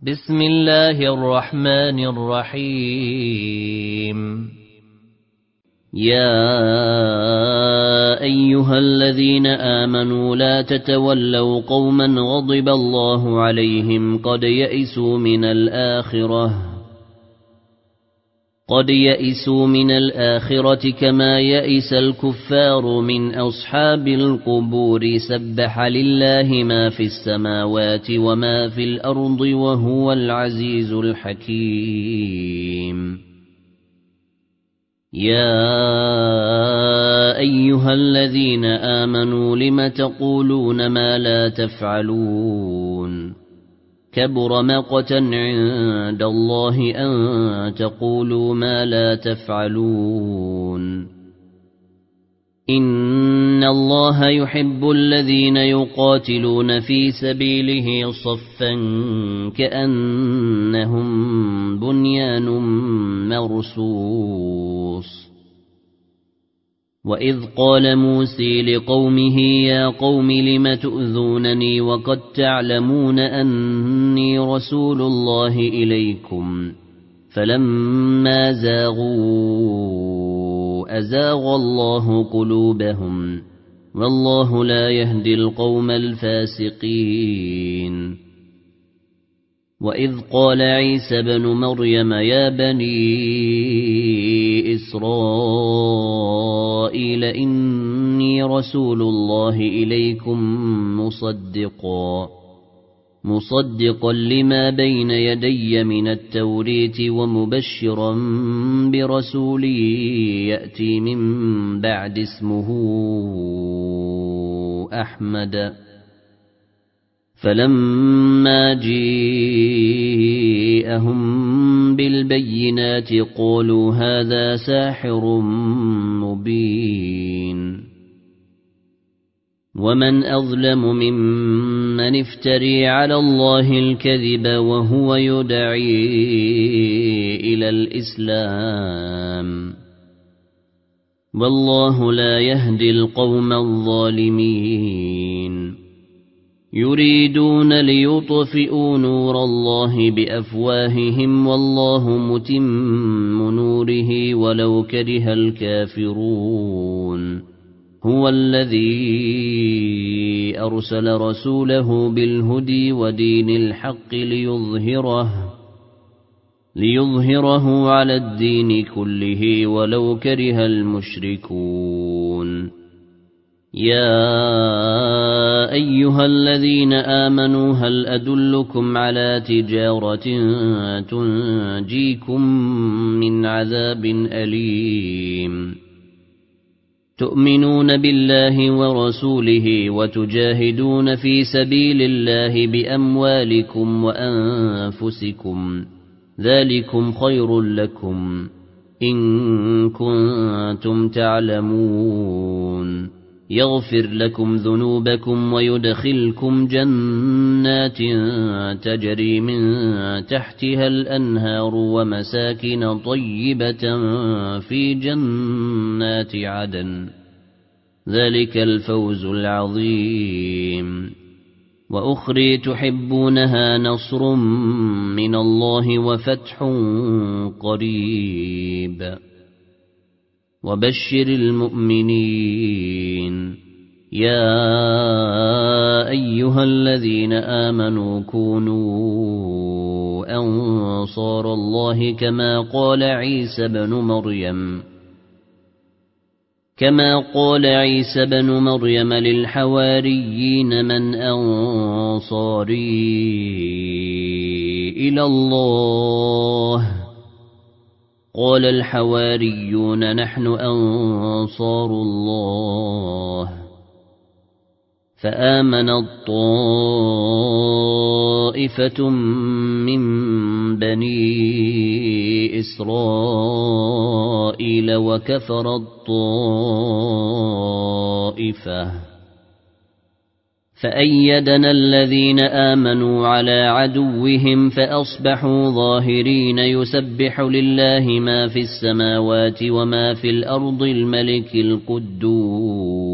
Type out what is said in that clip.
بسم الله الرحمن الرحيم. يا أيها الذين آمنوا لا تتولوا قوما غضب الله عليهم قد يئسوا من الآخرة كما يئس الكفار من أصحاب القبور. سبح لله ما في السماوات وما في الأرض وهو العزيز الحكيم. يا أيها الذين آمنوا لم تقولون ما لا تفعلون؟ كبر مقتا عند الله أن تقولوا ما لا تفعلون. إن الله يحب الذين يقاتلون في سبيله صفا كأنهم بنيان مرصوص. وإذ قال موسى لقومه يا قوم لم تؤذونني وقد تعلمون أني رسول الله إليكم فلما زاغوا أزاغ الله قلوبهم والله لا يهدي القوم الفاسقين. وإذ قال عيسى بن مريم يا بني إسرائيل إني رسول الله إليكم مصدقا لما بين يدي من التوريت ومبشرا برسول يأتي من بعد اسمه أحمد. فلما جاءهم بالبينات قالوا هذا ساحر مبين. ومن أظلم ممن افتري على الله الكذب وهو يدعي إلى الإسلام والله لا يهدي القوم الظالمين. يريدون ليطفئوا نور الله بأفواههم والله متم نوره ولو كره الكافرون. هو الذي أرسل رسوله بالهدى ودين الحق ليظهره على الدين كله ولو كره المشركون. يا أيها الذين آمنوا هل أدلكم على تجارة تنجيكم من عذاب أليم؟ تؤمنون بالله ورسوله وتجاهدون في سبيل الله بأموالكم وأنفسكم ذلكم خير لكم إن كنتم تعلمون. يغفر لكم ذنوبكم ويدخلكم جنات تجري من تحتها الأنهار ومساكن طيبة في جنات عدن ذلك الفوز العظيم. وأخرى تحبونها نصر من الله وفتح قريب وبشر المؤمنين. يا أيها الذين آمنوا كونوا أنصار الله كما قال عيسى بن مريم للحواريين من أنصاري إلى الله؟ قال الحواريون نحن أنصار الله. فآمنت طائفة من بني إسرائيل وكفرت طائفة فأيدنا الذين آمنوا على عدوهم فأصبحوا ظاهرين. يسبح لله ما في السماوات وما في الأرض الملك القدوس